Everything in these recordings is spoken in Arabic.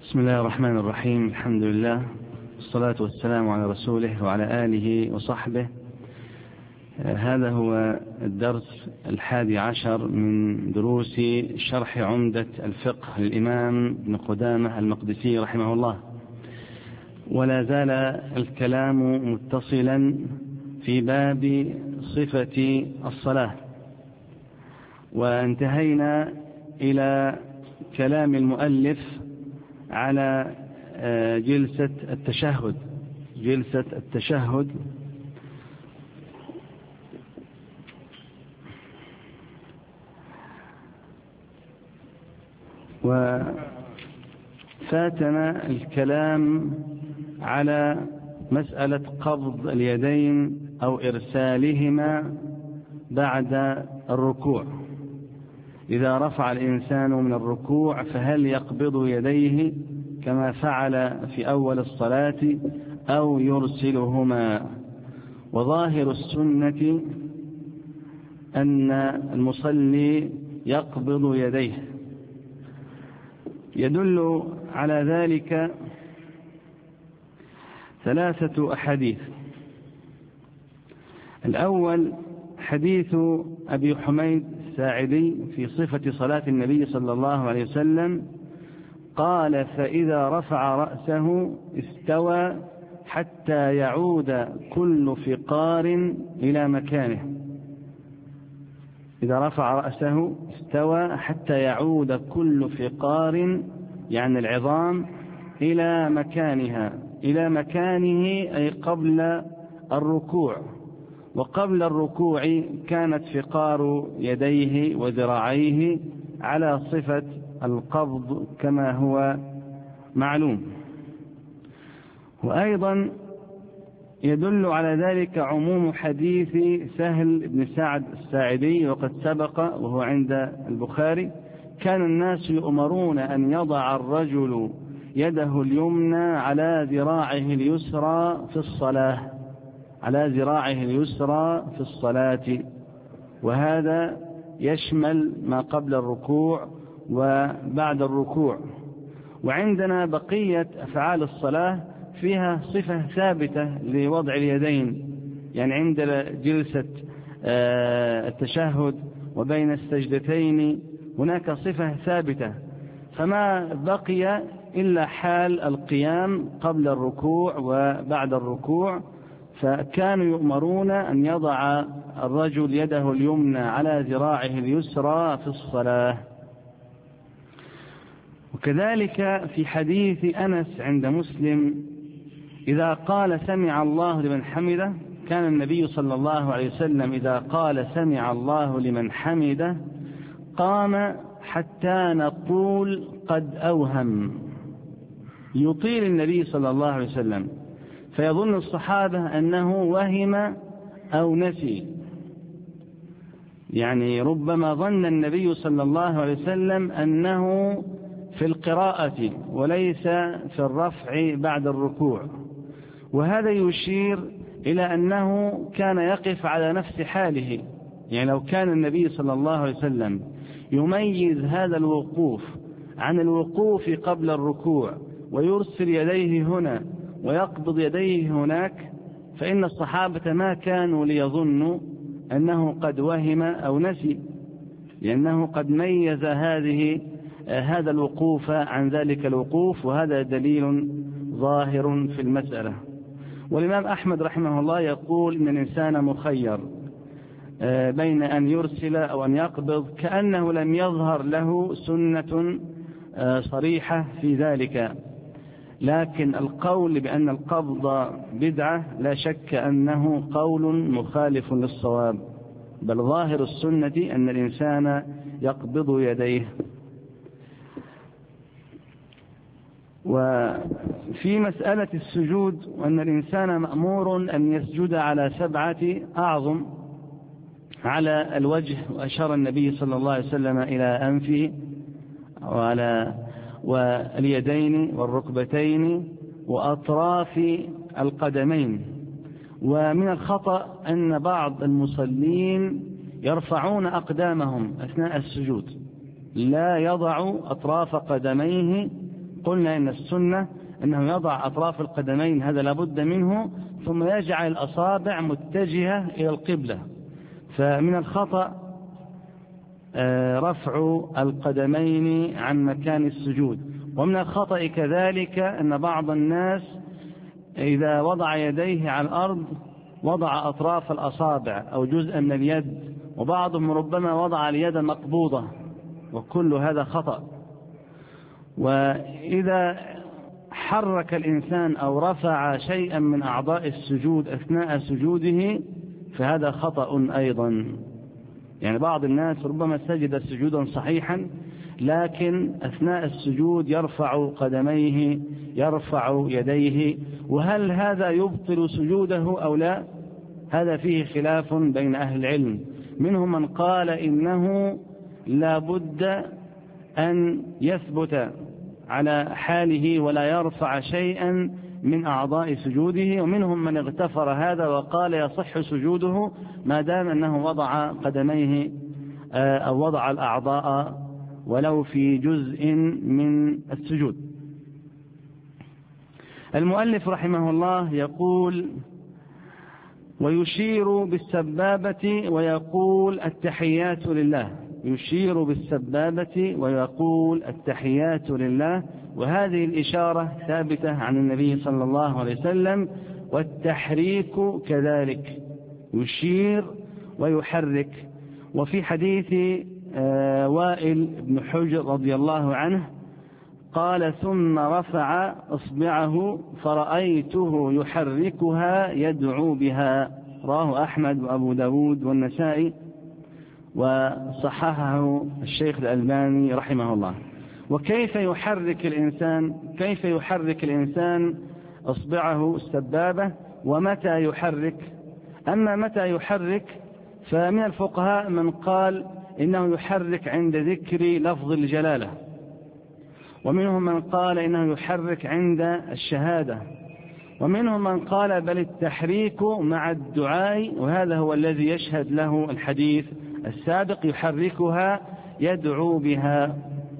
بسم الله الرحمن الرحيم. الحمد لله والصلاة والسلام على رسوله وعلى آله وصحبه. هذا هو الدرس 11 من دروس شرح عمدة الفقه للإمام ابن قدامة المقدسي رحمه الله، ولا زال الكلام متصلا في باب صفة الصلاة، وانتهينا إلى كلام المؤلف على جلسة التشهد. وفاتنا الكلام على مسألة قبض اليدين أو إرسالهما بعد الركوع. إذا رفع الإنسان من الركوع فهل يقبض يديه كما فعل في أول الصلاة أو يرسلهما؟ وظاهر السنة أن المصلي يقبض يديه. يدل على ذلك 3 أحاديث. الأول حديث أبي حميد الساعدي في صفة صلاة النبي صلى الله عليه وسلم قال: فإذا رفع رأسه استوى حتى يعود كل فقار إلى مكانه. إذا رفع رأسه استوى حتى يعود كل فقار، يعني العظام، إلى مكانه أي قبل الركوع. وقبل الركوع كانت فقار يديه وذراعيه على صفة القبض كما هو معلوم. وأيضا يدل على ذلك عموم حديث سهل بن سعد الساعدي، وقد سبق وهو عند البخاري: كان الناس يؤمرون أن يضع الرجل يده اليمنى على ذراعه اليسرى في الصلاة، وهذا يشمل ما قبل الركوع وبعد الركوع. وعندنا بقية أفعال الصلاة فيها صفة ثابتة لوضع اليدين، يعني عند جلسة التشهد وبين السجدتين هناك صفة ثابتة، فما بقي إلا حال القيام قبل الركوع وبعد الركوع. فكانوا يؤمرون أن يضع الرجل يده اليمنى على ذراعه اليسرى في الصلاة. وكذلك في حديث أنس عند مسلم: إذا قال سمع الله لمن حمده، كان النبي صلى الله عليه وسلم إذا قال سمع الله لمن حمده قام حتى نقول قد أوهم. يطيل النبي صلى الله عليه وسلم، فيظن الصحابة أنه وهم أو نسي، يعني ربما ظن النبي صلى الله عليه وسلم أنه في القراءة وليس في الرفع بعد الركوع. وهذا يشير إلى أنه كان يقف على نفس حاله، يعني لو كان النبي صلى الله عليه وسلم يميز هذا الوقوف عن الوقوف قبل الركوع ويرسل يديه هنا ويقبض يديه هناك، فإن الصحابة ما كانوا ليظنوا أنه قد وهم أو نسي، لأنه قد ميز هذا الوقوف عن ذلك الوقوف، وهذا دليل ظاهر في المسألة. والإمام أحمد رحمه الله يقول إن الإنسان مخير بين أن يرسل أو أن يقبض، كأنه لم يظهر له سنة صريحة في ذلك. لكن القول بأن القبض بدعة لا شك أنه قول مخالف للصواب، بل ظاهر السنة أن الإنسان يقبض يديه. وفي مسألة السجود، وأن الإنسان مأمور أن يسجد على 7 أعظم على الوجه، وأشار النبي صلى الله عليه وسلم إلى أنفه واليدين والركبتين وأطراف القدمين. ومن الخطأ أن بعض المصلين يرفعون أقدامهم أثناء السجود، لا يضع أطراف قدميه قلنا إن السنة أنه يضع أطراف القدمين، هذا لابد منه، ثم يجعل الأصابع متجهة إلى القبلة. فمن الخطأ رفع القدمين عن مكان السجود. ومن الخطأ كذلك أن بعض الناس إذا وضع يديه على الأرض وضع أطراف الأصابع أو جزءا من اليد، وبعضهم ربما وضع اليد مقبوضة، وكل هذا خطأ. وإذا حرك الإنسان أو رفع شيئا من أعضاء السجود أثناء سجوده فهذا خطأ أيضا. يعني بعض الناس ربما سجد سجودا صحيحا، لكن أثناء السجود يرفع قدميه، يرفع يديه، وهل هذا يبطل سجوده أو لا؟ هذا فيه خلاف بين أهل العلم. منهم من قال إنه لا بد أن يثبت على حاله ولا يرفع شيئا من أعضاء سجوده، ومنهم من اغتفر هذا وقال يصح سجوده ما دام أنه وضع قدميه أو وضع الأعضاء ولو في جزء من السجود. المؤلف رحمه الله يقول: ويشير بالسبابة ويقول التحيات لله. يشير بالسبابة ويقول التحيات لله، وهذه الإشارة ثابتة عن النبي صلى الله عليه وسلم. والتحريك كذلك، يشير ويحرك. وفي حديث وائل بن حجر رضي الله عنه قال: ثم رفع إصبعه فرأيته يحركها يدعو بها. رواه أحمد وأبو داود والنسائي، وصححه الشيخ الألباني رحمه الله. وكيف يحرك الإنسان إصبعه السبابة، ومتى يحرك؟ أما متى يحرك فمن الفقهاء من قال إنه يحرك عند ذكر لفظ الجلالة، ومنهم من قال إنه يحرك عند الشهادة، ومنهم من قال بل التحريك مع الدعاء، وهذا هو الذي يشهد له الحديث السابق: يحركها يدعو بها.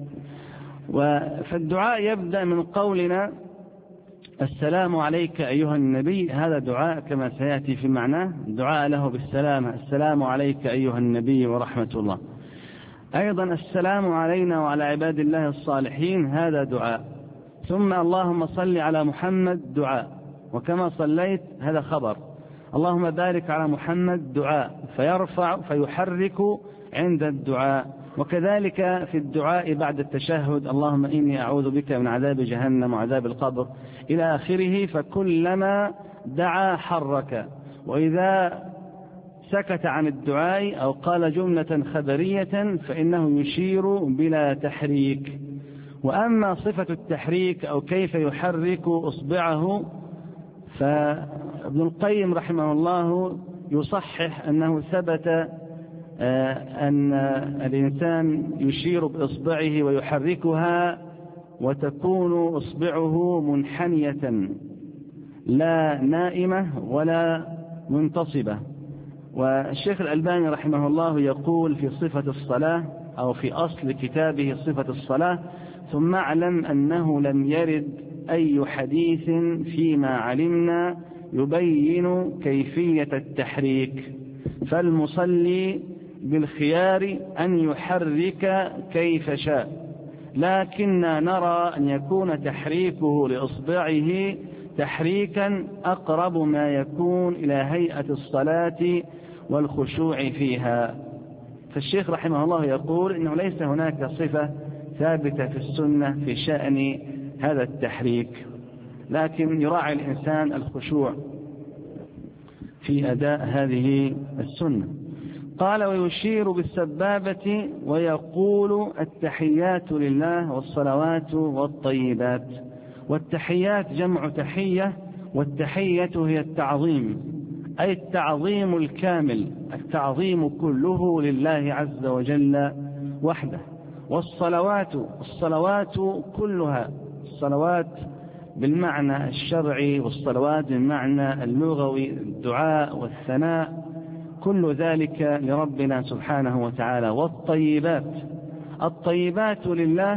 فالدعاء يبدأ من قولنا السلام عليك أيها النبي، هذا دعاء كما سيأتي في معناه، دعاء له بالسلامة: السلام عليك أيها النبي ورحمة الله. أيضا السلام علينا وعلى عباد الله الصالحين، هذا دعاء. ثم اللهم صل على محمد دعاء، وكما صليت هذا خبر. اللهم بارك على محمد دعاء، فيرفع فيحرك عند الدعاء. وكذلك في الدعاء بعد التشهد: اللهم إني أعوذ بك من عذاب جهنم وعذاب القبر إلى آخره. فكلما دعا حرك. وإذا سكت عن الدعاء أو قال جملة خبرية فإنه يشير بلا تحريك. وأما صفة التحريك أو كيف يحرك إصبعه، فابن القيم رحمه الله يصحح أنه ثبت أن الإنسان يشير بإصبعه ويحركها وتكون إصبعه منحنية لا نائمة ولا منتصبة. والشيخ الألباني رحمه الله يقول في صفة الصلاة أو في أصل كتابه صفة الصلاة: ثم اعلم أنه لم يرد أي حديث فيما علمنا يبين كيفية التحريك، فالمصلي بالخيار أن يحرك كيف شاء، لكننا نرى أن يكون تحريكه لإصبعه تحريكا أقرب ما يكون إلى هيئة الصلاة والخشوع فيها. فالشيخ رحمه الله يقول إنه ليس هناك صفة ثابتة في السنة في شأن هذا التحريك، لكن يراعي الإنسان الخشوع في أداء هذه السنة. قال: ويشير بالسبابة ويقول التحيات لله والصلوات والطيبات. والتحيات جمع تحية، والتحية هي التعظيم، أي التعظيم الكامل، التعظيم كله لله عز وجل وحده. والصلوات كلها، الصلوات بالمعنى الشرعي والصلوات بالمعنى اللغوي، الدعاء والثناء، كل ذلك لربنا سبحانه وتعالى. والطيبات، الطيبات لله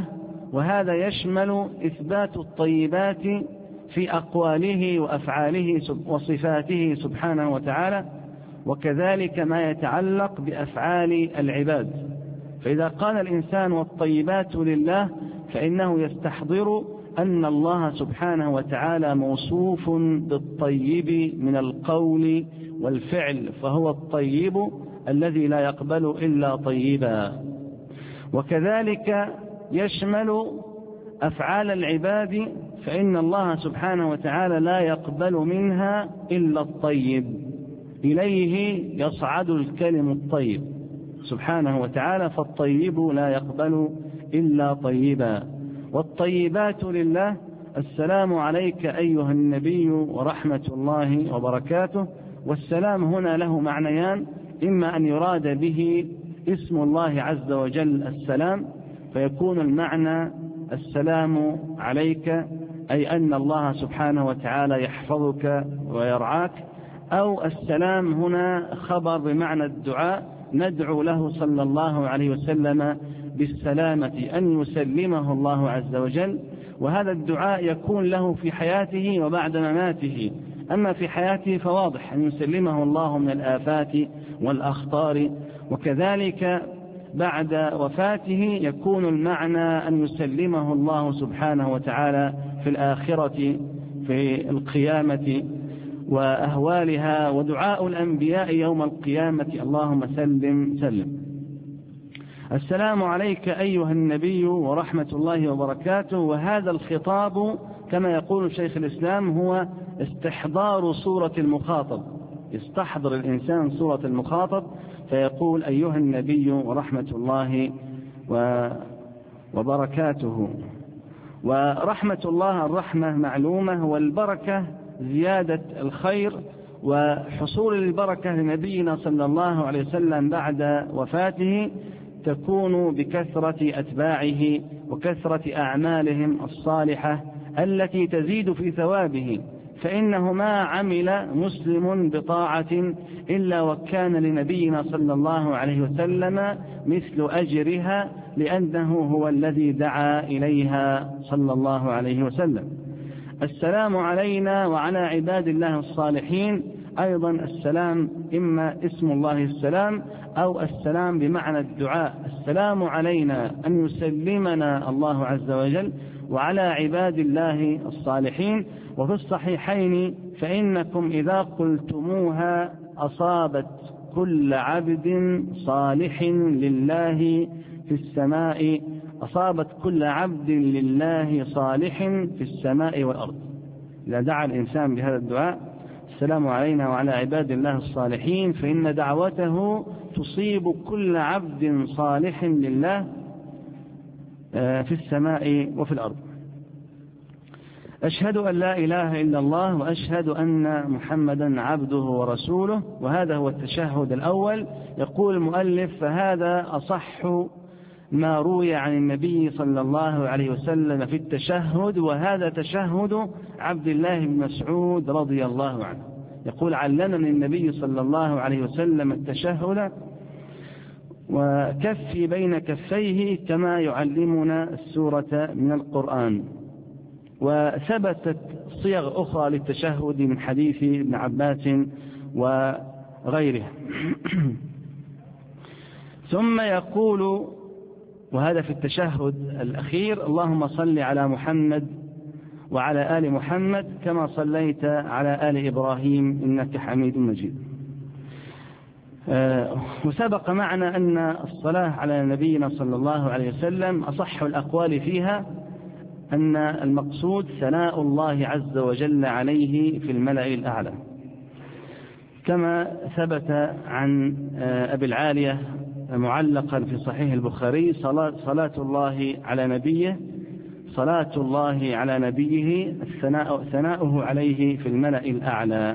وهذا يشمل إثبات الطيبات في أقواله وأفعاله وصفاته سبحانه وتعالى، وكذلك ما يتعلق بأفعال العباد. فإذا قال الإنسان والطيبات لله فإنه يستحضر أن الله سبحانه وتعالى موصوف بالطيب من القول والفعل، فهو الطيب الذي لا يقبل إلا طيبا. وكذلك يشمل أفعال العباد، فإن الله سبحانه وتعالى لا يقبل منها إلا الطيب، إليه يصعد الكلم الطيب سبحانه وتعالى، فالطيب لا يقبل إلا طيبا. والطيبات لله: السلام عليك أيها النبي ورحمة الله وبركاته. والسلام هنا له معنيان: إما أن يراد به اسم الله عز وجل السلام، فيكون المعنى السلام عليك، أي أن الله سبحانه وتعالى يحفظك ويرعاك، أو السلام هنا خبر بمعنى الدعاء، ندعو له صلى الله عليه وسلم بالسلامة، أن يسلمه الله عز وجل. وهذا الدعاء يكون له في حياته وبعد مماته. أما في حياته فواضح أن يسلمه الله من الآفات والأخطار، وكذلك بعد وفاته يكون المعنى أن يسلمه الله سبحانه وتعالى في الآخرة في القيامة وأهوالها. ودعاء الأنبياء يوم القيامة: اللهم سلم سلم. السلام عليك أيها النبي ورحمة الله وبركاته. وهذا الخطاب كما يقول شيخ الإسلام هو استحضار صورة المخاطب، يستحضر الإنسان صورة المخاطب فيقول: أيها النبي ورحمة الله وبركاته. ورحمة الله الرحمة معلومة، والبركة زيادة الخير، وحصول البركة لنبينا صلى الله عليه وسلم بعد وفاته تكون بكثرة أتباعه وكثرة أعمالهم الصالحة التي تزيد في ثوابه، فإنه ما عمل مسلم بطاعة إلا وكان لنبينا صلى الله عليه وسلم مثل أجرها، لأنه هو الذي دعا إليها صلى الله عليه وسلم. السلام علينا وعلى عباد الله الصالحين. أيضا السلام إما اسم الله السلام أو السلام بمعنى الدعاء: السلام علينا، أن يسلمنا الله عز وجل وعلى عباد الله الصالحين. وفي الصحيحين: فإنكم إذا قلتموها أصابت كل عبد صالح لله في السماء، أصابت كل عبد لله صالح في السماء والأرض. إذا دعا الإنسان بهذا الدعاء: السلام علينا وعلى عباد الله الصالحين، فإن دعوته تصيب كل عبد صالح لله في السماء وفي الأرض. أشهد أن لا إله إلا الله وأشهد أن محمدا عبده ورسوله. وهذا هو التشهد الأول. يقول المؤلف: فهذا أصح ما روي عن النبي صلى الله عليه وسلم في التشهد، وهذا تشهد عبد الله بن مسعود رضي الله عنه. يقول: علمني النبي صلى الله عليه وسلم التشهد وكفي بين كفيه كما يعلمنا السورة من القرآن. وثبتت صيغ أخرى للتشهد من حديث ابن عباس وغيره. ثم يقول، وهذا في التشهد الأخير: اللهم صل على محمد وعلى آل محمد كما صليت على آل إبراهيم إنك حميد مجيد. وسبق معنا أن الصلاة على نبينا صلى الله عليه وسلم أصح الأقوال فيها أن المقصود ثناء الله عز وجل عليه في الملأ الأعلى، كما ثبت عن أبي العالية معلقا في صحيح البخاري: صلاة الله على نبيه، صلاة الله على نبيه ثناؤه عليه في الملأ الأعلى.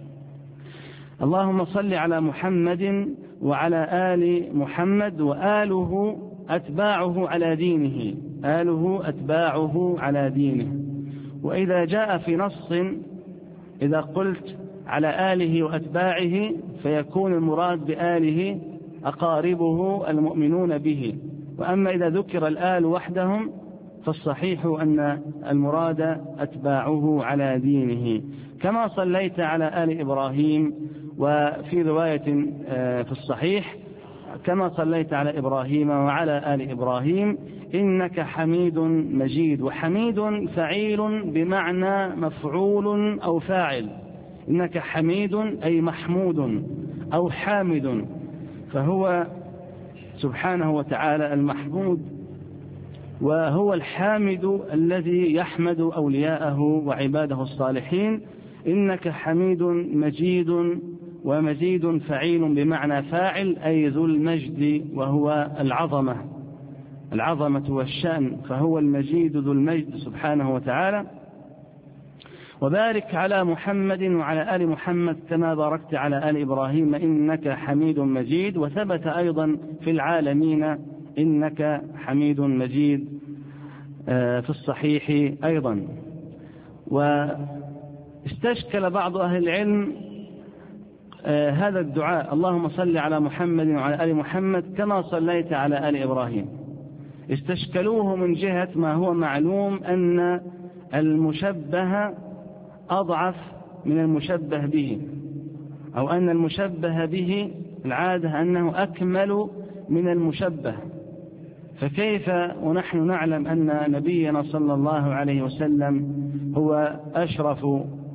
اللهم صل على محمد وعلى آل محمد، وآله أتباعه على دينه، آله أتباعه على دينه. وإذا جاء في نص إذا قلت على آله وأتباعه فيكون المراد بآله أقاربه المؤمنون به، وأما إذا ذكر الآل وحدهم فالصحيح أن المراد أتباعه على دينه، كما صليت على آل إبراهيم. وفي رواية في الصحيح كما صليت على إبراهيم وعلى آل إبراهيم إنك حميد مجيد. وحميد فعيل بمعنى مفعول أو فاعل، إنك حميد أي محمود أو حامد، فهو سبحانه وتعالى المحمود، وهو الحامد الذي يحمد أولياءه وعباده الصالحين. إنك حميد مجيد، ومجيد فعيل بمعنى فاعل أي ذو المجد، وهو العظمة والشأن، فهو المجيد ذو المجد سبحانه وتعالى. وبارك على محمد وعلى آل محمد كما باركت على آل إبراهيم إنك حميد مجيد. وثبت أيضا في العالمين إنك حميد مجيد في الصحيح أيضا. واستشكل بعض أهل العلم هذا الدعاء اللهم صل على محمد وعلى آل محمد كما صليت على آل إبراهيم، استشكلوه من جهة ما هو معلوم أن المشبه أضعف من المشبه به، أو أن المشبه به العادة أنه أكمل من المشبه، فكيف ونحن نعلم أن نبينا صلى الله عليه وسلم هو أشرف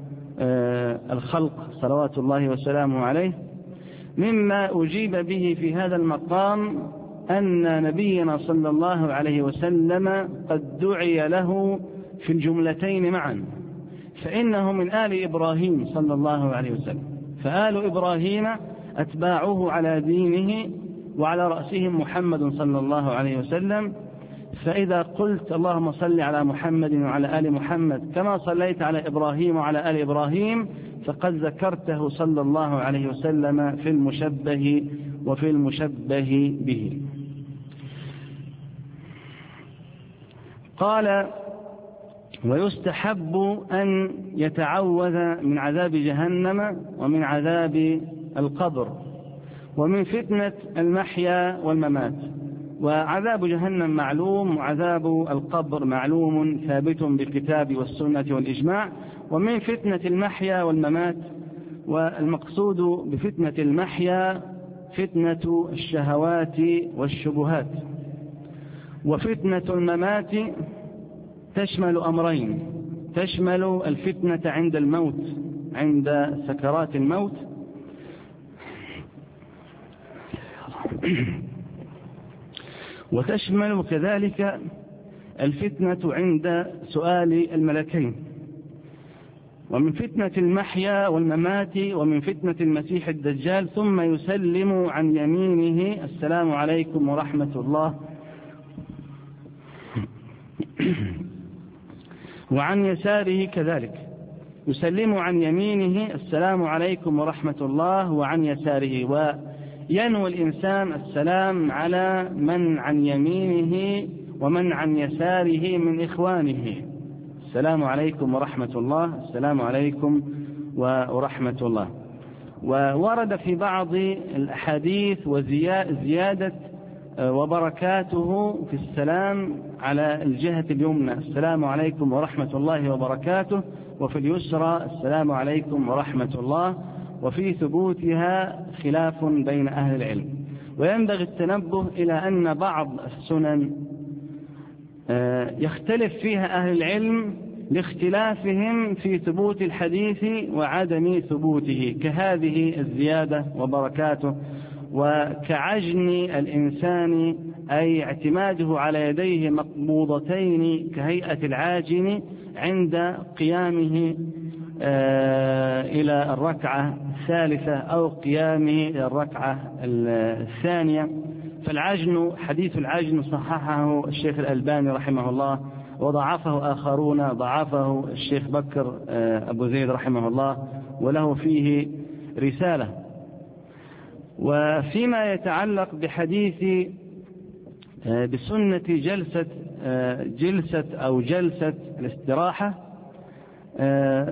الخلق صلوات الله وسلامه عليه. مما أجيب به في هذا المقام أن نبينا صلى الله عليه وسلم قد دعي له في الجملتين معا، فإنه من آل إبراهيم صلى الله عليه وسلم، فآل إبراهيم أتباعه على دينه وعلى رأسهم محمد صلى الله عليه وسلم. فإذا قلت اللهم صل على محمد وعلى آل محمد كما صليت على إبراهيم وعلى آل إبراهيم فقد ذكرته صلى الله عليه وسلم في المشبه وفي المشبه به. قال ويستحب أن يتعوذ من عذاب جهنم ومن عذاب القبر ومن فتنة المحيا والممات. وعذاب جهنم معلوم، وعذاب القبر معلوم ثابت بالكتاب والسنة والإجماع. ومن فتنة المحيا والممات، والمقصود بفتنة المحيا فتنة الشهوات والشبهات، وفتنة الممات تشمل أمرين، تشمل الفتنة عند الموت، عند سكرات الموت، وتشمل كذلك الفتنة عند سؤال الملكين. ومن فتنة المحيا والممات ومن فتنة المسيح الدجال، ثم يسلم عن يمينه السلام عليكم ورحمة الله، وعن يساره كذلك يسلم عن يمينه السلام عليكم ورحمة الله وعن يساره. وينوي الإنسان السلام على من عن يمينه ومن عن يساره من إخوانه، السلام عليكم ورحمة الله، السلام عليكم ورحمة الله. وورد في بعض الأحاديث وزيادة وبركاته في السلام على الجهة اليمنى السلام عليكم ورحمة الله وبركاته، وفي اليسرى السلام عليكم ورحمة الله، وفي ثبوتها خلاف بين أهل العلم. وينبغي التنبه إلى أن بعض السنن يختلف فيها أهل العلم لاختلافهم في ثبوت الحديث وعدم ثبوته، كهذه الزيادة وبركاته، وكعجن الإنسان أي اعتماده على يديه مقبوضتين كهيئة العاجن عند قيامه إلى الركعة الثالثة أو قيامه إلى الركعة الثانية. فالعجن، حديث العجن صححه الشيخ الألباني رحمه الله، وضعفه آخرون، ضعفه الشيخ بكر أبو زيد رحمه الله، وله فيه رسالة. وفيما يتعلق بحديث بسنة جلسة الاستراحة،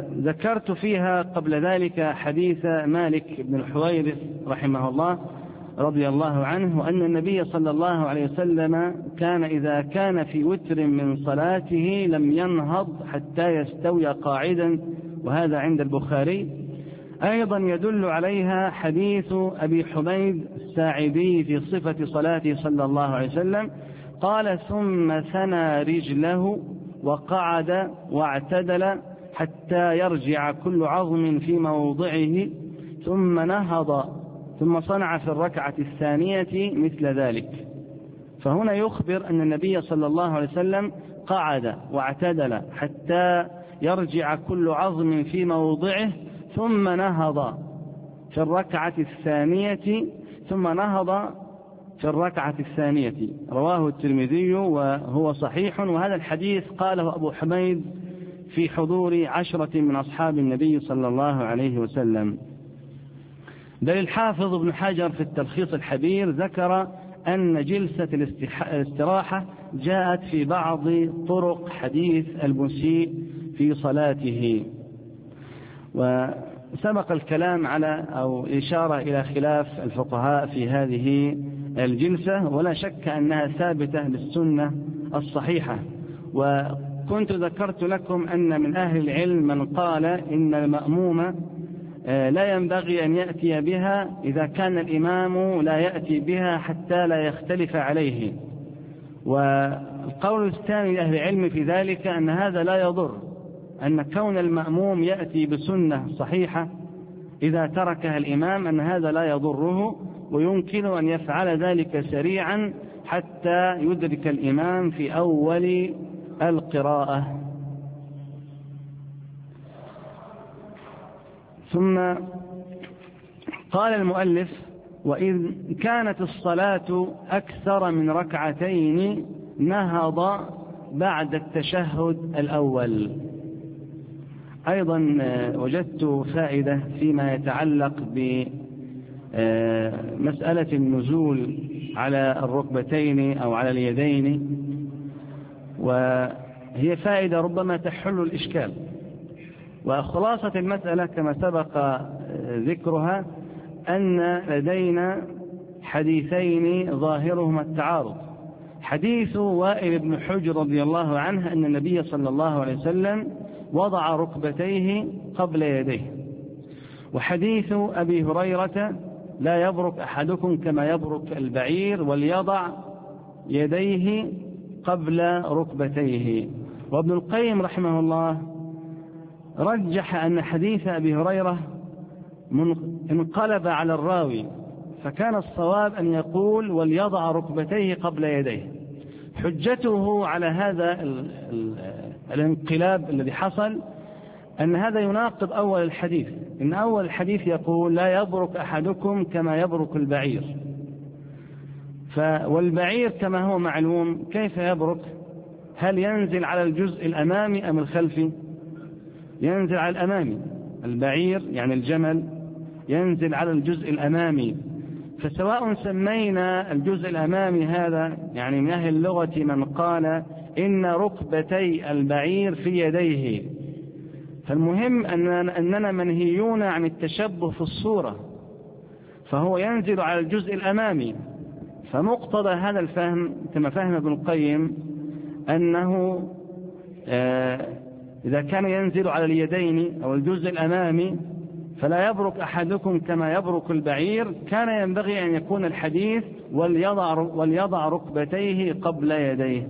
ذكرت فيها قبل ذلك حديث مالك بن الحويرث رحمه الله، رضي الله عنه أن النبي صلى الله عليه وسلم كان إذا كان في وتر من صلاته لم ينهض حتى يستوي قاعدا، وهذا عند البخاري. أيضا يدل عليها حديث أبي حميد الساعدي في صفة صلاته صلى الله عليه وسلم، قال: ثم ثنى رجله وقعد واعتدل حتى يرجع كل عظم في موضعه، ثم نهض ثم صنع في الركعة الثانية مثل ذلك. فهنا يخبر أن النبي صلى الله عليه وسلم قعد واعتدل حتى يرجع كل عظم في موضعه، ثم نهض في الركعة الثانية رواه الترمذي وهو صحيح. وهذا الحديث قاله أبو حميد في حضور 10 من أصحاب النبي صلى الله عليه وسلم. بل الحافظ ابن حجر في التلخيص الحبير ذكر أن جلسة الاستراحة جاءت في بعض طرق حديث المسيء في صلاته. وسبق الكلام على أو إشارة إلى خلاف الفقهاء في هذه الجلسة، ولا شك أنها ثابتة بالسنة الصحيحة. وكنت ذكرت لكم أن من أهل العلم من قال إن المأموم لا ينبغي أن يأتي بها إذا كان الإمام لا يأتي بها حتى لا يختلف عليه. والقول الثاني لأهل العلم في ذلك أن هذا لا يضر، أن كون المأموم يأتي بسنة صحيحة إذا تركها الإمام أن هذا لا يضره، ويمكن أن يفعل ذلك سريعا حتى يدرك الإمام في أول القراءة. ثم قال المؤلف: وإذ كانت الصلاة أكثر من ركعتين نهض بعد التشهد الأول. أيضا وجدت فائدة فيما يتعلق بمسألة النزول على الركبتين أو على اليدين، وهي فائدة ربما تحل الإشكال. وخلاصة المسألة كما سبق ذكرها أن لدينا حديثين ظاهرهما التعارض. حديث وائل بن حجر رضي الله عنه أن النبي صلى الله عليه وسلم وضع ركبتيه قبل يديه، وحديث أبي هريرة: لا يبرك أحدكم كما يبرك البعير وليضع يديه قبل ركبتيه. وابن القيم رحمه الله رجح أن حديث أبي هريرة انقلب على الراوي، فكان الصواب أن يقول: وليضع ركبتيه قبل يديه. حجته على هذا الانقلاب الذي حصل أن هذا يناقض أول الحديث. إن أول الحديث يقول: لا يبرك أحدكم كما يبرك البعير، والبعير كما هو معلوم كيف يبرك؟ هل ينزل على الجزء الأمامي أم الخلفي؟ ينزل على الأمامي. البعير يعني الجمل ينزل على الجزء الأمامي. فسواء سمينا الجزء الأمامي هذا، يعني من أهل اللغة من قال إن ركبتي البعير في يديه، فالمهم أننا منهيون عن التشبه في الصورة، فهو ينزل على الجزء الأمامي. فمقتضى هذا الفهم كما فهم ابن القيم أنه إذا كان ينزل على اليدين أو الجزء الأمامي فلا يبرك أحدكم كما يبرك البعير، كان ينبغي أن يكون الحديث: وليضع ركبتيه قبل يديه.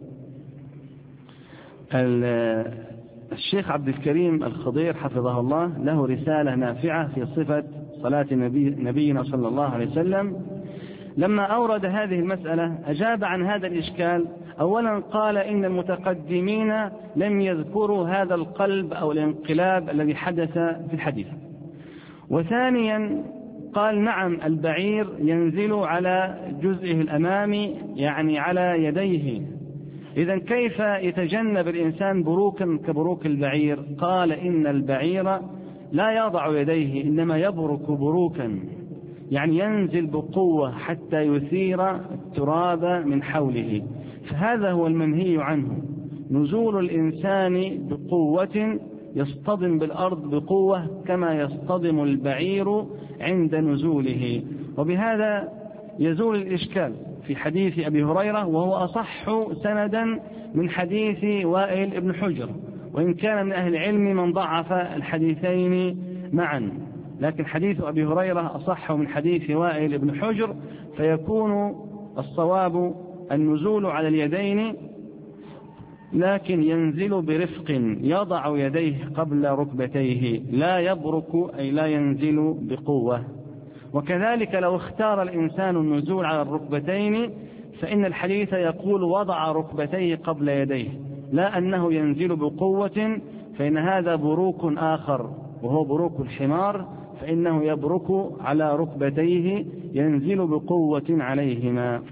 الشيخ عبد الكريم الخضير حفظه الله له رسالة نافعة في صفة صلاة نبينا صلى الله عليه وسلم. لما أورد هذه المسألة أجاب عن هذا الإشكال. أولا قال: إن المتقدمين لم يذكروا هذا القلب أو الانقلاب الذي حدث في الحديث. وثانيا قال: نعم، البعير ينزل على جزئه الأمامي يعني على يديه، إذن كيف يتجنب الإنسان بروكا كبروك البعير؟ قال: إن البعير لا يضع يديه، إنما يبرك بروكا، يعني ينزل بقوة حتى يثير التراب من حوله. فهذا هو المنهي عنه، نزول الإنسان بقوة يصطدم بالأرض بقوة كما يصطدم البعير عند نزوله. وبهذا يزول الإشكال في حديث أبي هريرة، وهو أصح سندا من حديث وائل بن حجر، وإن كان من أهل العلم من ضعف الحديثين معا، لكن حديث أبي هريرة أصح من حديث وائل بن حجر، فيكون الصواب النزول على اليدين، لكن ينزل برفق يضع يديه قبل ركبتيه، لا يبرك أي لا ينزل بقوة. وكذلك لو اختار الإنسان النزول على الركبتين فإن الحديث يقول وضع ركبتيه قبل يديه، لا أنه ينزل بقوة، فإن هذا بروك آخر وهو بروك الحمار، فإنه يبرك على ركبتيه ينزل بقوة عليهما.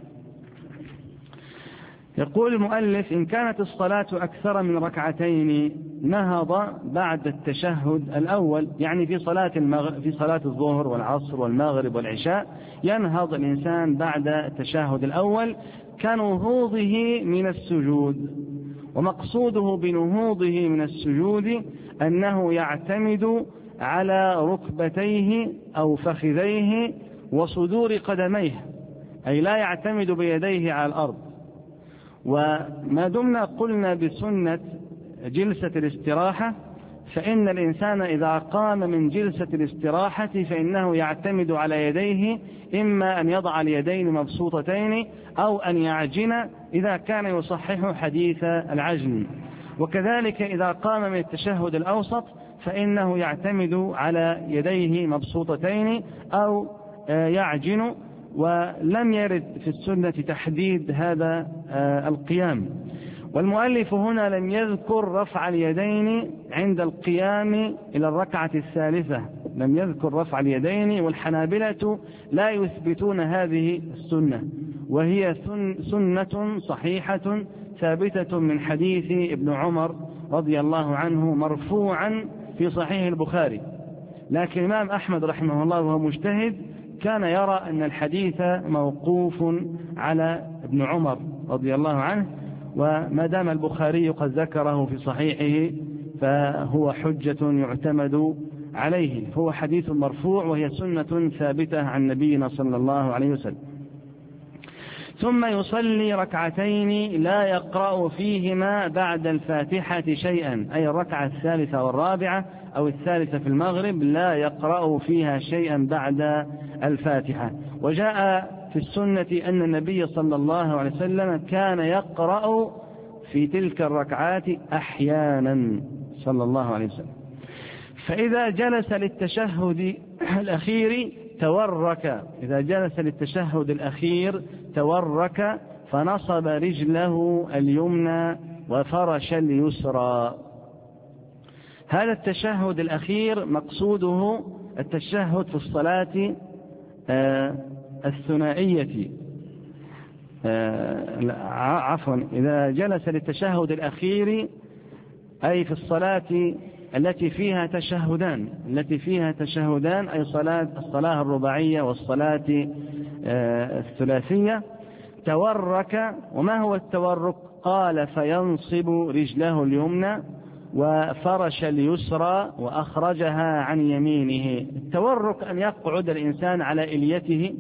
يقول المؤلف: إن كانت الصلاة أكثر من ركعتين نهض بعد التشهد الأول، يعني في صلاة الظهر والعصر والمغرب والعشاء ينهض الإنسان بعد التشهد الأول كنهوضه من السجود، ومقصوده بنهوضه من السجود أنه يعتمد على ركبتيه أو فخذيه وصدور قدميه، أي لا يعتمد بيديه على الأرض. وما دمنا قلنا بسنة جلسة الاستراحة، فإن الإنسان إذا قام من جلسة الاستراحة فإنه يعتمد على يديه، إما أن يضع اليدين مبسوطتين أو أن يعجن إذا كان يصحح حديث العجن. وكذلك إذا قام من التشهد الأوسط فإنه يعتمد على يديه مبسوطتين أو يعجن، ولم يرد في السنة تحديد هذا القيام. والمؤلف هنا لم يذكر رفع اليدين عند القيام إلى الركعة الثالثة، لم يذكر رفع اليدين، والحنابلة لا يثبتون هذه السنة، وهي سنة صحيحة ثابتة من حديث ابن عمر رضي الله عنه مرفوعا في صحيح البخاري. لكن الإمام أحمد رحمه الله وهو مجتهد كان يرى أن الحديث موقوف على ابن عمر رضي الله عنه، وما دام البخاري قد ذكره في صحيحه فهو حجة يعتمد عليه، فهو حديث مرفوع وهي سنة ثابتة عن نبينا صلى الله عليه وسلم. ثم يصلي ركعتين لا يقرأ فيهما بعد الفاتحة شيئا، أي الركعة الثالثة والرابعة أو الثالثة في المغرب لا يقرأ فيها شيئا بعد الفاتحة. وجاء في السنة أن النبي صلى الله عليه وسلم كان يقرأ في تلك الركعات أحيانا صلى الله عليه وسلم. فإذا جلس للتشهد الأخير تورك، إذا جلس للتشهد الأخير تورك فنصب رجله اليمنى وفرش اليسرى. هذا التشهد الأخير مقصوده التشهد في الصلاة الثنائية، إذا جلس للتشهد الأخير أي في الصلاة التي فيها تشهدان، أي الصلاة الرباعية والصلاة الثلاثية، تورك. وما هو التورك؟ قال: فينصب رجله اليمنى وفرش اليسرى وأخرجها عن يمينه. التورك أن يقعد الإنسان على إليته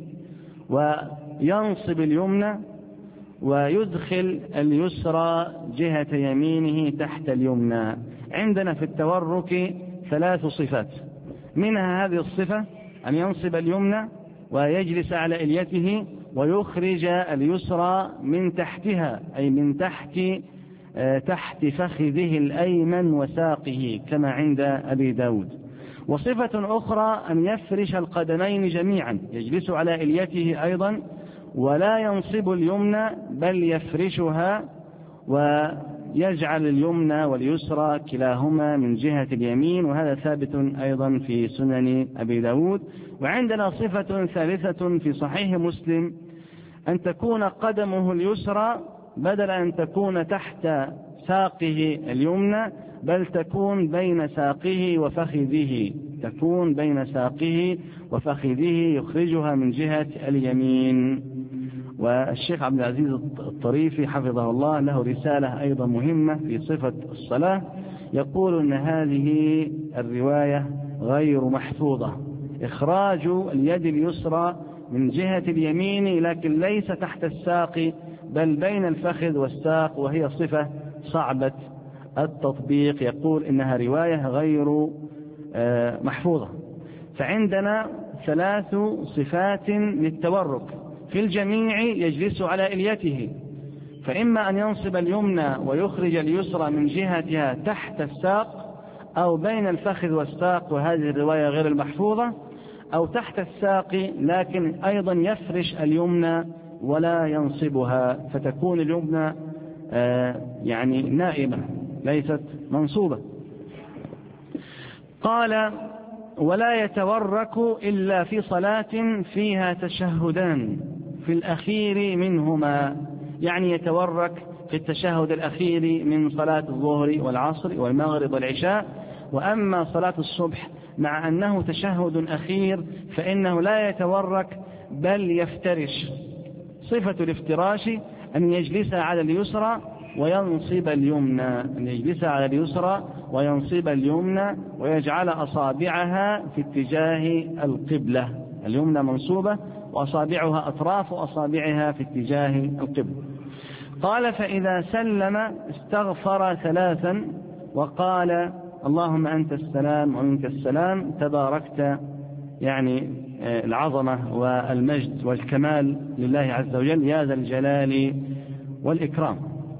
وينصب اليمنى ويدخل اليسرى جهة يمينه تحت اليمنى. عندنا في التورك 3 صفات، منها هذه الصفة أن ينصب اليمنى ويجلس على إليته ويخرج اليسرى من تحتها، أي من تحت فخذه الأيمن وساقه كما عند أبي داود. وصفة أخرى أن يفرش القدمين جميعا، يجلس على إليته أيضا ولا ينصب اليمنى بل يفرشها ويجعل اليمنى واليسرى كلاهما من جهة اليمين، وهذا ثابت أيضا في سنن أبي داود. وعندنا صفة ثالثة في صحيح مسلم أن تكون قدمه اليسرى بدل أن تكون تحت ساقه اليمنى بل تكون بين ساقه وفخذه، يخرجها من جهة اليمين. والشيخ عبد العزيز الطريفي حفظه الله له رسالة أيضا مهمة في صفة الصلاة، يقول أن هذه الرواية غير محفوظة، إخراج اليد اليسرى من جهة اليمين لكن ليس تحت الساق بل بين الفخذ والساق، وهي صفة صعبة التطبيق، يقول إنها رواية غير محفوظة. فعندنا 3 صفات للتورك. في الجميع يجلس على إليته، فإما أن ينصب اليمنى ويخرج اليسرى من جهتها تحت الساق، أو بين الفخذ والساق، وهذه الرواية غير المحفوظة، أو تحت الساق لكن أيضا يفرش اليمنى ولا ينصبها، فتكون اليمنى يعني نائمة ليست منصوبة. قال: ولا يتورك إلا في صلاة فيها تشهدان في الأخير منهما، يعني يتورك في التشهد الأخير من صلاة الظهر والعصر والمغرب والعشاء. وأما صلاة الصبح مع أنه تشهد أخير فإنه لا يتورك بل يفترش. صفة الافتراش أن يجلس على اليسرى وينصب اليمنى، أن يجلس على اليسرى وينصب اليمنى ويجعل أصابعها في اتجاه القبلة، اليمنى منصوبة وأصابعها أطراف أصابعها في اتجاه القبلة. قال: فإذا سلم استغفر 3 وقال: اللهم أنت السلام ومنك السلام تباركت، يعني العظمة والمجد والكمال لله عز وجل يا ذا الجلال والإكرام.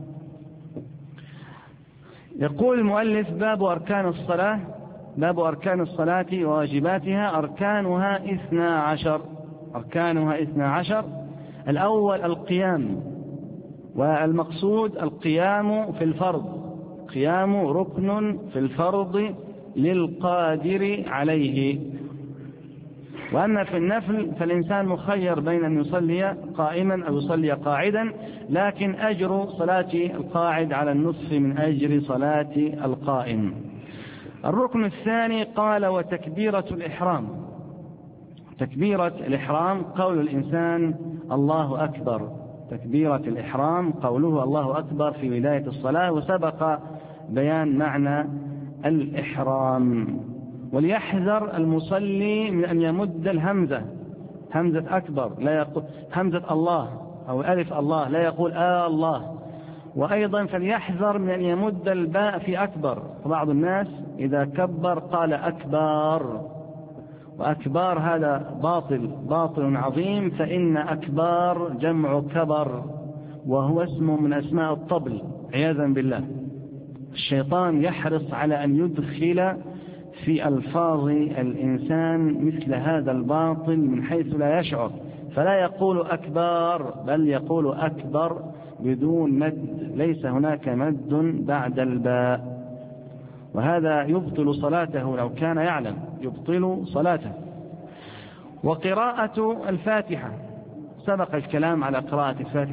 يقول المؤلف: باب أركان الصلاة. باب أركان الصلاة وواجباتها. أركانها 12. أركانها 12. الأول القيام، والمقصود القيام في الفرض، قيام ركن في الفرض للقادر عليه. وأما في النفل فالإنسان مخير بين أن يصلي قائما أو يصلي قاعدا، لكن أجر صلاة القاعد على النصف من أجر صلاة القائم. الركن الثاني قال: وتكبيرة الإحرام. تكبيرة الإحرام قول الإنسان الله أكبر. تكبيرة الإحرام قوله الله أكبر في بداية الصلاة، وسبق بيان معنى الإحرام. وليحذر المصلي من أن يمد الهمزة، همزة أكبر، لا يقول همزة الله أو ألف الله، لا يقول الله. وأيضا فليحذر من أن يمد الباء في أكبر، فبعض الناس إذا كبر قال أكبر، وأكبار هذا باطل عظيم، فإن أكبار جمع كبر، وهو اسم من أسماء الطبل عياذا بالله. الشيطان يحرص على أن يدخل في ألفاظ الإنسان مثل هذا الباطل من حيث لا يشعر، فلا يقول أكبر بل يقول أكبر بدون مد، ليس هناك مد بعد الباء، وهذا يبطل صلاته لو كان يعلم، يبطل صلاته. وقراءة الفاتحة، سبق الكلام على قراءة الفاتحة.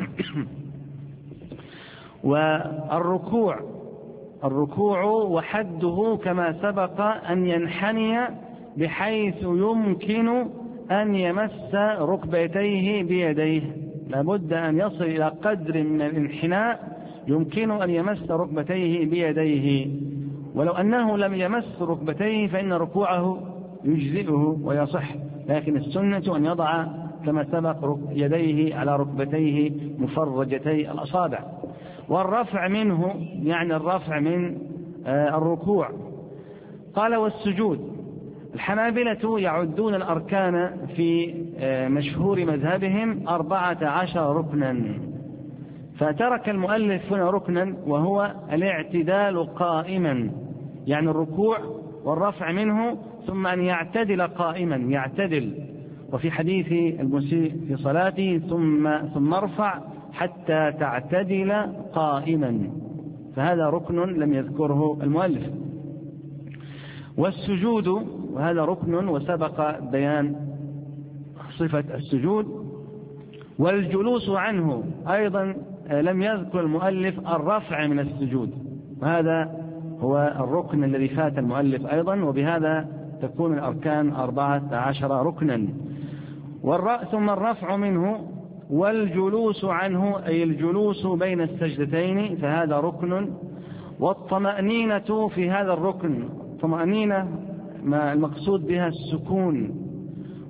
والركوع وحده كما سبق أن ينحني بحيث يمكن أن يمس ركبتيه بيديه، لابد أن يصل إلى قدر من الانحناء يمكن أن يمس ركبتيه بيديه، ولو أنه لم يمس ركبتيه فإن ركوعه يجزئه ويصح، لكن السنة أن يضع كما سبق يديه على ركبتيه مفرجتي الأصابع. والرفع منه يعني الرفع من الركوع. قال: والسجود. الحنابلة يعدون الأركان في مشهور مذهبهم 14 ركنا، فترك المؤلف هنا ركنا وهو الاعتدال قائما، يعني الركوع والرفع منه، ثم أن يعتدل قائما، يعتدل. وفي حديث المسيء في صلاته ثم ارفع حتى تعتدل قائما، فهذا ركن لم يذكره المؤلف. والسجود، وهذا ركن وسبق بيان صفة السجود. والجلوس عنه أيضا لم يذكر المؤلف الرفع من السجود، وهذا هو الركن الذي فات المؤلف أيضا، وبهذا تكون الأركان 14 ركنا. ثم الرفع منه والجلوس عنه أي الجلوس بين السجدتين، فهذا ركن. والطمأنينة في هذا الركن، طمأنينة ما المقصود بها السكون،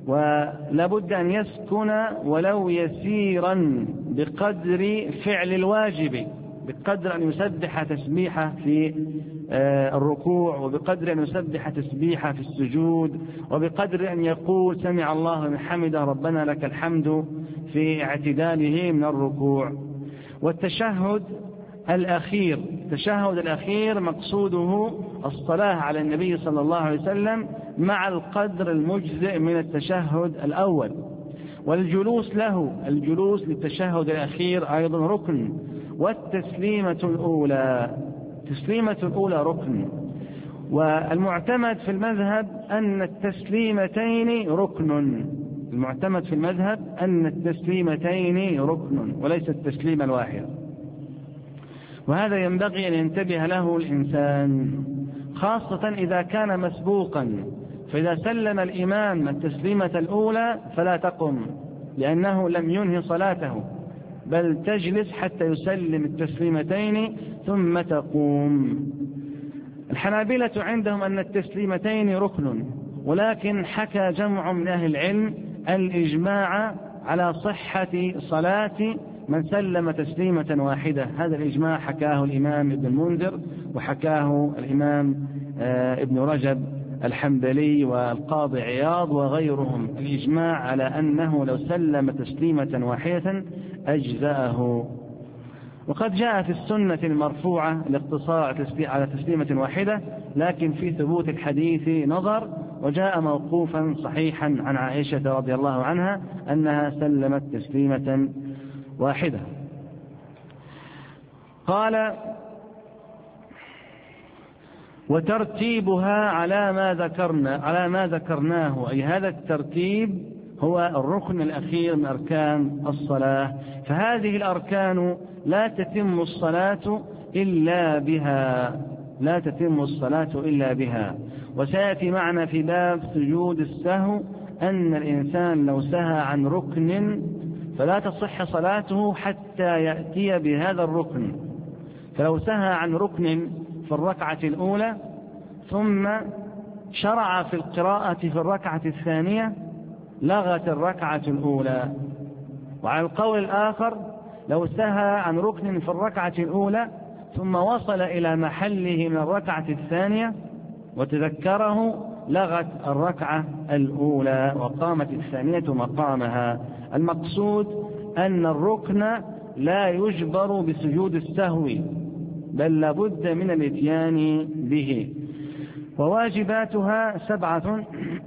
ولا بد أن يسكن ولو يسيرا بقدر فعل الواجب، بقدر أن يسبح تسبيحة في الركوع، وبقدر أن يسبح تسبيحة في السجود، وبقدر أن يقول سمع الله لمن حمده ربنا لك الحمد في اعتداله من الركوع. والتشهد الأخير، التشهد الأخير مقصوده الصلاة على النبي صلى الله عليه وسلم مع القدر المجزئ من التشهد الأول. والجلوس له، الجلوس للتشهد الأخير أيضا ركن. والتسليمة الأولى، التسليمة الأولى ركن. والمعتمد في المذهب أن التسليمتين ركن، المعتمد في المذهب أن التسليمتين ركن وليس التسليم الواحد، وهذا ينبغي أن ينتبه له الإنسان خاصة إذا كان مسبوقا. فإذا سلم الإمام التسليمة الأولى فلا تقم لأنه لم ينهي صلاته، بل تجلس حتى يسلم التسليمتين ثم تقوم. الحنابلة عندهم أن التسليمتين ركن، ولكن حكى جمع من أهل العلم الإجماع على صحة صلاة من سلم تسليمة واحدة. هذا الإجماع حكاه الإمام ابن المنذر، وحكاه الإمام ابن رجب الحنبلي والقاضي عياض وغيرهم، الإجماع على أنه لو سلم تسليمة واحدة أجزأه. وقد جاء في السنة المرفوعة الاقتصار على تسليمة واحدة، لكن في ثبوت الحديث نظر، وجاء موقوفا صحيحا عن عائشة رضي الله عنها أنها سلمت تسليمة واحدة. قال وترتيبها على ما ذكرناه، أي هذا الترتيب هو الركن الأخير من أركان الصلاة. فهذه الأركان لا تتم الصلاة إلا بها، لا تتم الصلاة إلا بها. وسيأتي معنا في باب سجود السهو أن الإنسان لو سهى عن ركن فلا تصح صلاته حتى يأتي بهذا الركن. فلو سهى عن ركن في الركعة الأولى ثم شرع في القراءة في الركعة الثانية لغت الركعة الأولى. وعلى القول الآخر لو سهى عن ركن في الركعة الأولى ثم وصل إلى محله من الركعة الثانية وتذكره لغت الركعة الأولى وقامت الثانية مقامها. المقصود أن الركن لا يجبر بسجود السهو، بل لابد من الاتيان به. وواجباتها 7: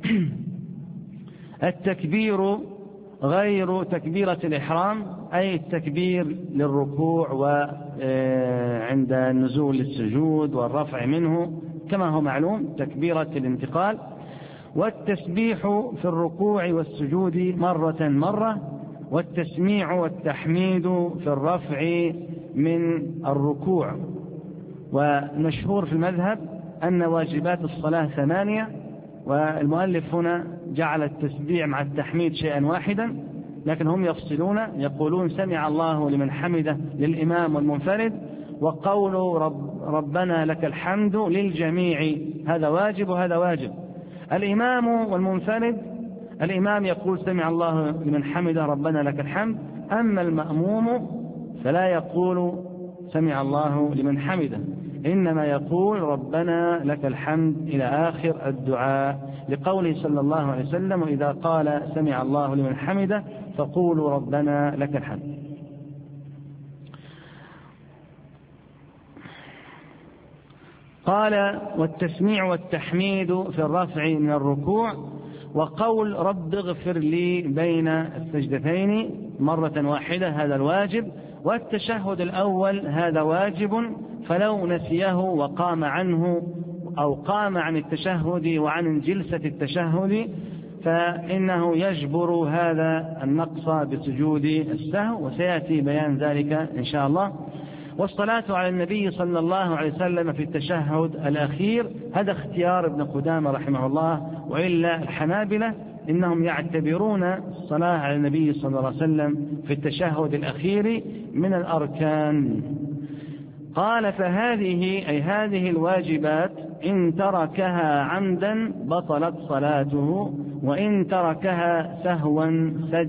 التكبير غير تكبيرة الإحرام، أي التكبير للركوع وعند النزول للسجود والرفع منه كما هو معلوم تكبيرة الانتقال. والتسبيح في الركوع والسجود مرة، والتسميع والتحميد في الرفع من الركوع. ومشهور في المذهب أن واجبات الصلاة 8، والمؤلف هنا جعل التسبيح مع التحميد شيئا واحدا، لكن هم يفصلون يقولون سمع الله لمن حمده للإمام والمنفرد، وقول ربنا لك الحمد للجميع، هذا واجب وهذا واجب. الإمام والمنفرد، الإمام يقول سمع الله لمن حمده ربنا لك الحمد، أما المأموم فلا يقول سمع الله لمن حمده، إنما يقول ربنا لك الحمد إلى آخر الدعاء، لقوله صلى الله عليه وسلم وإذا قال سمع الله لمن حمده فقولوا ربنا لك الحمد. قال والتسميع والتحميد في الرفع من الركوع، وقول رب اغفر لي بين السجدتين مرة واحدة، هذا الواجب. والتشهد الأول هذا واجب، فلو نسيه وقام عنه أو قام عن التشهد وعن جلسة التشهد فإنه يجبر هذا النقص بسجود السهو، وسيأتي بيان ذلك إن شاء الله. والصلاة على النبي صلى الله عليه وسلم في التشهد الأخير هذا اختيار ابن قدامة رحمه الله، وإلا الحنابلة إنهم يعتبرون الصلاة على النبي صلى الله عليه وسلم في التشهد الأخير من الأركان. قال فهذه أي هذه الواجبات إن تركها عمدا بطلت صلاته، وإن تركها سهوا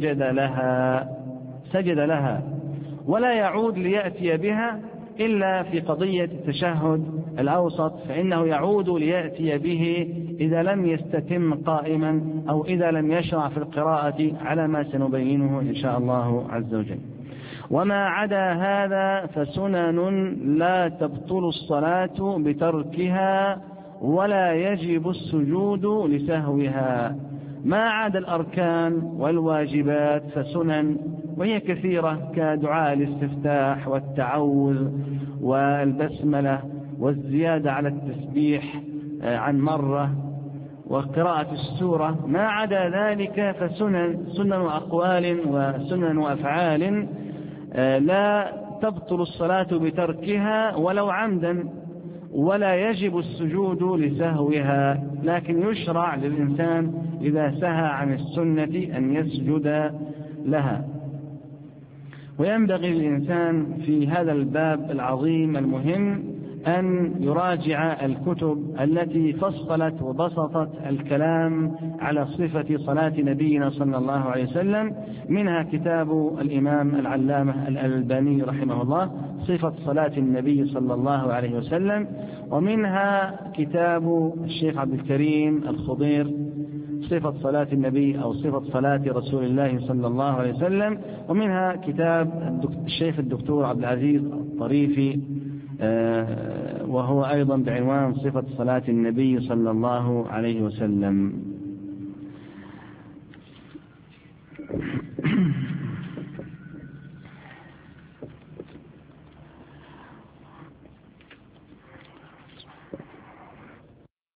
سجد لها ولا يعود ليأتي بها إلا في قضية التشهد الأوسط، فإنه يعود ليأتي به إذا لم يستتم قائما أو إذا لم يشرع في القراءة على ما سنبينه إن شاء الله عز وجل. وما عدا هذا فسنن لا تبطل الصلاة بتركها ولا يجب السجود لسهوها. ما عدا الأركان والواجبات فسنن، وهي كثيرة كدعاء الاستفتاح والتعوذ والبسملة والزيادة على التسبيح عن مرة وقراءة السورة. ما عدا ذلك فسنن أقوال وسنن أفعال لا تبطل الصلاة بتركها ولو عمدا، ولا يجب السجود لسهوها، لكن يشرع للإنسان إذا سهى عن السنة أن يسجد لها. وينبغي للإنسان في هذا الباب العظيم المهم أن يراجع الكتب التي فصلت وبسطت الكلام على صفة صلاة نبينا صلى الله عليه وسلم، منها كتاب الإمام العلامة الألباني رحمه الله صفة صلاة النبي صلى الله عليه وسلم، ومنها كتاب الشيخ عبد الكريم الخضير صفة صلاة النبي أو صفة صلاة رسول الله صلى الله عليه وسلم، ومنها كتاب الشيخ الدكتور عبد العزيز الطريفي وهو أيضا بعنوان صفة صلاة النبي صلى الله عليه وسلم.